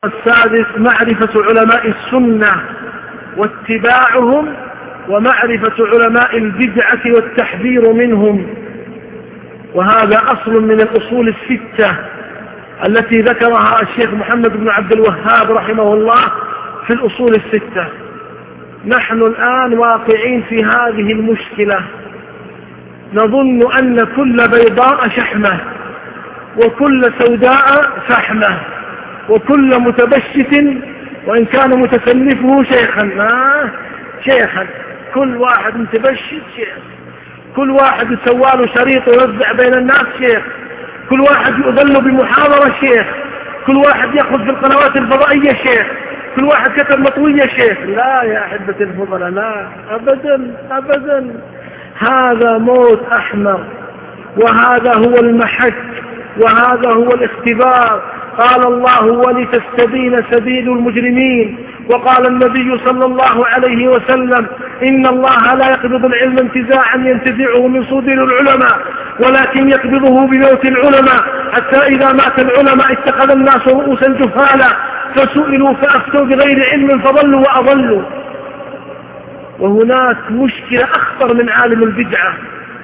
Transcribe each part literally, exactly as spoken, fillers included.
السادس معرفة علماء السنة واتباعهم، ومعرفة علماء البدعة والتحذير منهم. وهذا أصل من الأصول الستة التي ذكرها الشيخ محمد بن عبد الوهاب رحمه الله في الأصول الستة. نحن الآن واقعين في هذه المشكلة، نظن أن كل بيضاء شحمة، وكل سوداء فحمة، وكل متبشت وإن كان متسلفه شيخا آه شيخا، كل واحد متبشت شيخ، كل واحد يسواله شريط ويوزع بين الناس شيخ، كل واحد يؤذل بمحاضرة شيخ، كل واحد يأخذ في القنوات الفضائية شيخ، كل واحد كتب مطوية شيخ. لا يا أحبة الفضلاء، لا أبدا أبدا، هذا موت أحمر، وهذا هو المحك، وهذا هو الاختبار. قال الله: ولتستبين سبيل المجرمين. وقال النبي صلى الله عليه وسلم: إن الله لا يقبض العلم انتزاعا ينتزعه من صدور العلماء، ولكن يقبضه بموت العلماء، حتى إذا مات العلماء اتخذ الناس رؤوسا جهالا فسئلوا فأفتوا بغير علم فضلوا وأضلوا. وهناك مشكلة أخطر من عالم البدعة،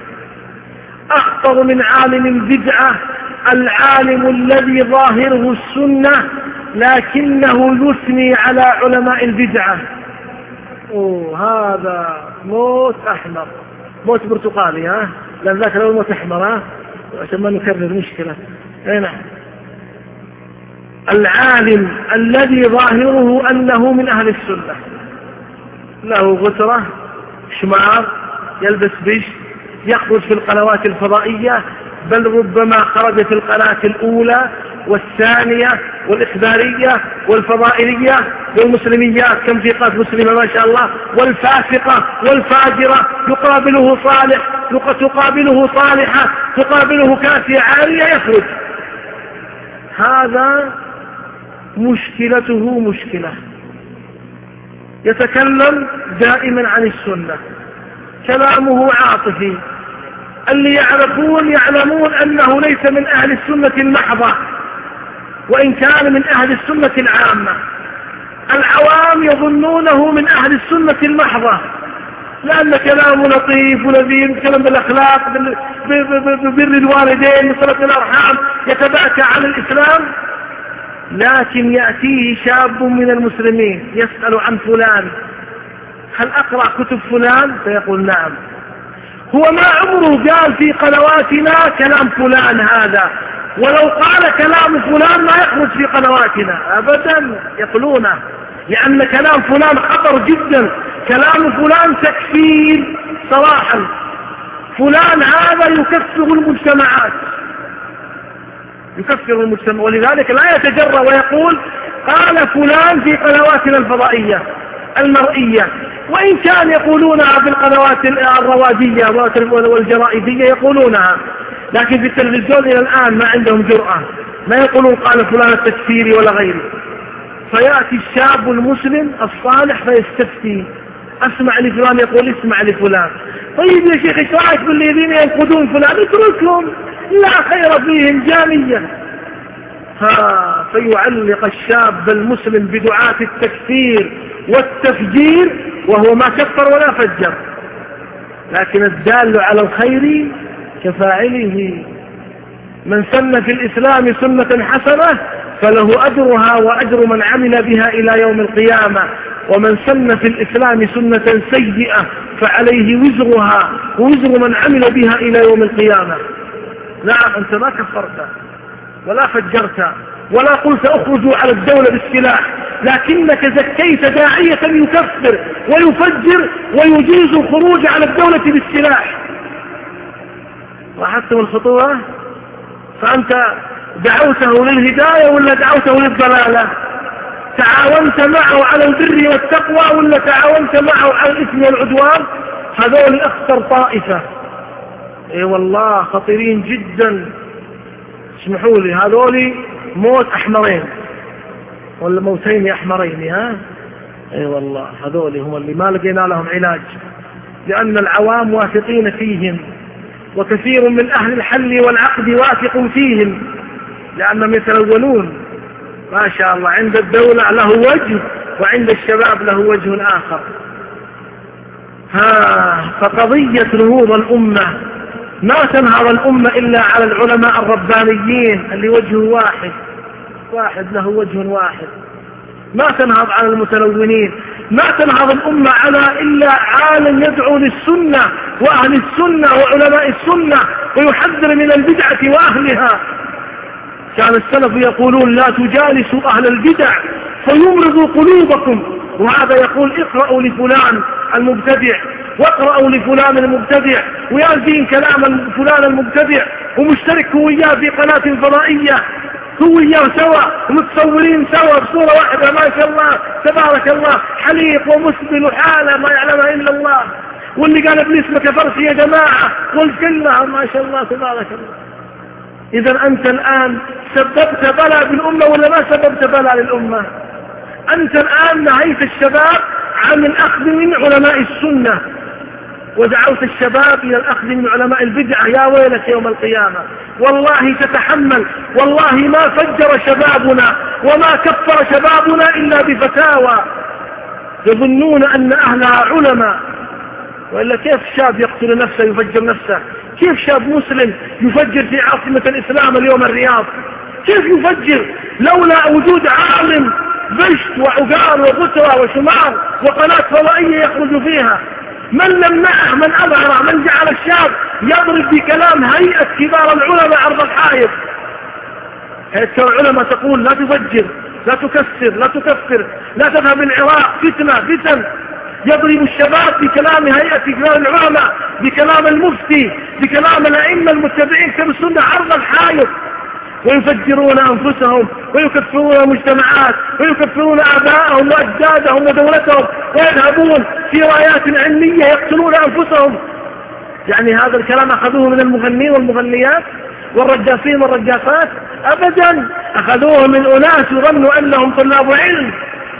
أخطر من عالم البدعة العالم الذي ظاهره السنة لكنه يثني على علماء البدعة. أوه، هذا موت أحمر، موت برتقالي، ها لأن ذاك لو موت أحمر، ها عشان ما نكرر المشكلة. هنا العالم الذي ظاهره أنه من أهل السنة، له غترة، شمار، يلبس بش، يخرج في القنوات الفضائية، بل ربما خرج في القناة الأولى والثانية والإخبارية والفضائلية والمسلميات، كم في قناة مسلمة ما شاء الله، والفاسقة والفاجرة، يقابله صالح، تقابله صالحة، تقابله كاسية عالية، يخرج. هذا مشكلته مشكلة، يتكلم دائما عن السنة، كلامه عاطفي. اللي يعرفون يعلمون أنه ليس من أهل السنة المحضة، وإن كان من أهل السنة العامة. العوام يظنونه من أهل السنة المحضة، لأن كلامه لطيف ولذيذ، كلام بالأخلاق، ببر الوالدين، بصلة الأرحام، يتباكى على الإسلام. لكن يأتيه شاب من المسلمين يسأل عن فلان: هل أقرأ كتب فلان؟ فيقول: نعم. هو ما عمره قال في قنواتنا كلام فلان هذا، ولو قال كلام فلان ما يخرج في قنواتنا أبدا، يقولونه، لأن كلام فلان خطر جدا، كلام فلان تكفير صراحا، فلان هذا يكفر المجتمعات، يكفر المجتمع. ولذلك لا يتجرأ ويقول: قال فلان في قنواتنا الفضائية المرئية، وإن كان يقولونها في القنوات الروادية والجرائدية يقولونها، لكن في التلفزيون إلى الآن ما عندهم جرأة، ما يقولون قال فلان التكفيري ولا غيره. فيأتي الشاب المسلم الصالح فيستفتي: أسمع لفلان يقول اسمع لفلان. طيب يا شيخ، ايش رايك بالذين ينقضون فلان؟ اتركهم، لا خير فيهم جاميا. ها فيعلق الشاب المسلم بدعاة التكفير والتفجير وهو ما كفر ولا فجر، لكن الدال على الخير كفاعله. من سن في الإسلام سنة حسنة فله أجرها وأجر من عمل بها إلى يوم القيامة، ومن سن في الإسلام سنة سيئة فعليه وزرها ووزر من عمل بها إلى يوم القيامة. نعم، أنت ما كفرت ولا فجرت ولا قلت أخرجوا على الدولة بالسلاح، لكنك زكيت داعية يكفر ويفجر ويجيز الخروج على الدولة بالسلاح. لاحظتم الخطوة؟ فأنت دعوته للهداية ولا دعوته للضلالة؟ تعاونت معه على البر والتقوى ولا تعاونت معه على الإثم والعدوان؟ هذول أخطر طائفة، اي والله خطيرين جدا. اسمحوا لي، هذول موت أحمرين ولا موتين أحمرين، ها اي والله هذول هم اللي ما لقينا لهم علاج، لأن العوام واثقين فيهم، وكثير من أهل الحل والعقد واثق فيهم، لأنهم يتلونون ما شاء الله، عند الدولة له وجه وعند الشباب له وجه آخر. ها فقضية نهوض الأمة ما تنهض الأمة إلا على العلماء الربانيين اللي وجه واحد واحد له وجه واحد. ما تنهض على المتلونين، ما تنهض الأمة على إلا عالم يدعو للسنة وأهل السنة وعلماء السنة ويحذر من البدعة وأهلها. كان السلف يقولون لا تجالسوا أهل البدع فيمرضوا قلوبكم، وهذا يقول اقرأوا لفلان المبتدع واقرأوا لفلان المبتدع ويازين كلام فلان المبتدع ومشترك هو وياه في قناة فضائية، هو وياه سوا ومتصورين سوا بصورة واحدة ما شاء الله تبارك الله، حليق ومسبل وحالة ما يعلمها إلا الله، واللي قال ابن اسمك فرسي يا جماعة والكلها ما شاء الله تبارك الله. إذا أنت الآن سببت بلاء بالأمة ولا ما سببت بلاء للأمة؟ أنت الآن نهيت الشباب عن الأخذ من علماء السنة ودعوت الشباب إلى الأخذ من علماء البدعة. يا ويلك يوم القيامة، والله تتحمل، والله ما فجر شبابنا وما كفر شبابنا إلا بفتاوى يظنون أن أهلها علماء. وإلا كيف شاب يقتل نفسه يفجر نفسه؟ كيف شاب مسلم يفجر في عاصمة الإسلام اليوم الرياض؟ كيف يفجر لولا وجود عالم بشت وعقار وبترة وشمار وقناة فضائية يخرج فيها؟ من لمنعه؟ من أظهره؟ من جعل الشاب يضرب بكلام هيئة كبار العلماء عرض الحائط؟ هيئة العلماء تقول لا تفجر، لا تكسر، لا تكفر، لا تذهب العراق فتنة فتن. يضرب الشباب بكلام هيئة كبار العلماء، بكلام المفتي، بكلام الأئمة المتبعين كتاب السنة عرض الحائط، ويفجرون أنفسهم ويكفرون مجتمعات ويكفرون آباءهم وأجدادهم ودولتهم ويذهبون في رايات علمية يقتلون أنفسهم. يعني هذا الكلام أخذوه من المغنين والمغنيات والرجاسين والرجاسات؟ أبدا، أخذوه من أناس يظنوا أنهم طلاب علم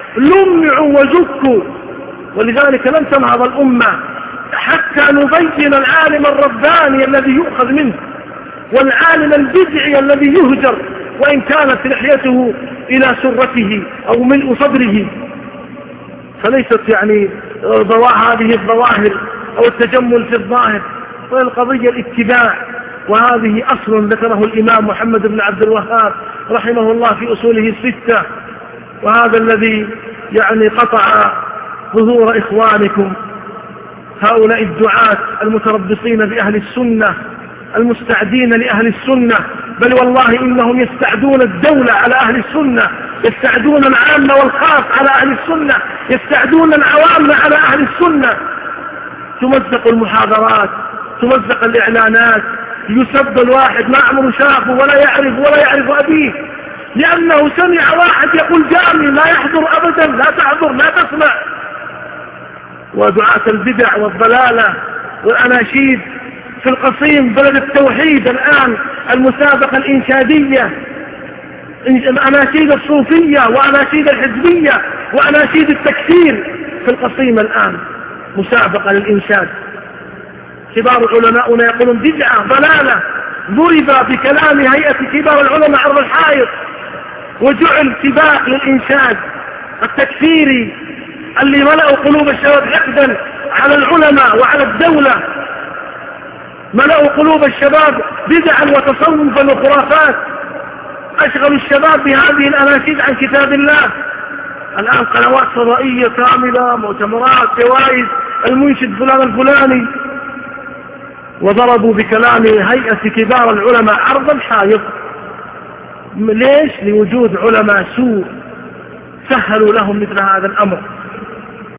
لمعوا وزكوا. ولذلك لم تنهض الأمة حتى نبين العالم الرباني الذي يؤخذ منه والعالم البدعي الذي يهجر وإن كانت لحيته إلى سرته أو ملء صدره. فليست يعني هذه الظواهر أو التجمل في الظاهر، والقضية الاتباع. وهذه أصل ذكره الإمام محمد بن عبد الوهاب رحمه الله في أصوله الستة، وهذا الذي يعني قطع ظهور إخوانكم هؤلاء الدعاة المتربصين بأهل السنة المستعدين لأهل السنة. بل والله إنهم يستعدون الدولة على أهل السنة، يستعدون العامة والخاص على أهل السنة، يستعدون العوام على أهل السنة. تمزق المحاضرات، تمزق الإعلانات، يسب الواحد ما عمره شافه ولا يعرف ولا يعرف أبيه، لأنه سمع واحد يقول جامي لا يحضر أبدا، لا تحضر لا تسمع. ودعاة البدع والضلالة والأناشيد في القصيم بلد التوحيد الآن، المسابقة الإنشادية، أناشيد الصوفية وأناشيد الحزبية وأناشيد التكفير في القصيم الآن، مسابقة للإنشاد. كبار علماؤنا يقولون بدعة ضلالة، ضرب بكلام هيئة كبار العلماء عرض الحائط، وجعل سباق للإنشاد التكفيري اللي ملأوا قلوب الشباب حقدا على العلماء وعلى الدولة، ملأوا قلوب الشباب بدعا وتصوفا وخرافات، أشغلوا الشباب بهذه الأناشيد عن كتاب الله. الآن قنوات فضائية كاملة، مؤتمرات، جوائز، المنشد فلان الفلاني، وضربوا بكلام هيئة كبار العلماء عرض الحائط. ليش؟ لوجود علماء سوء سهلوا لهم مثل هذا الأمر.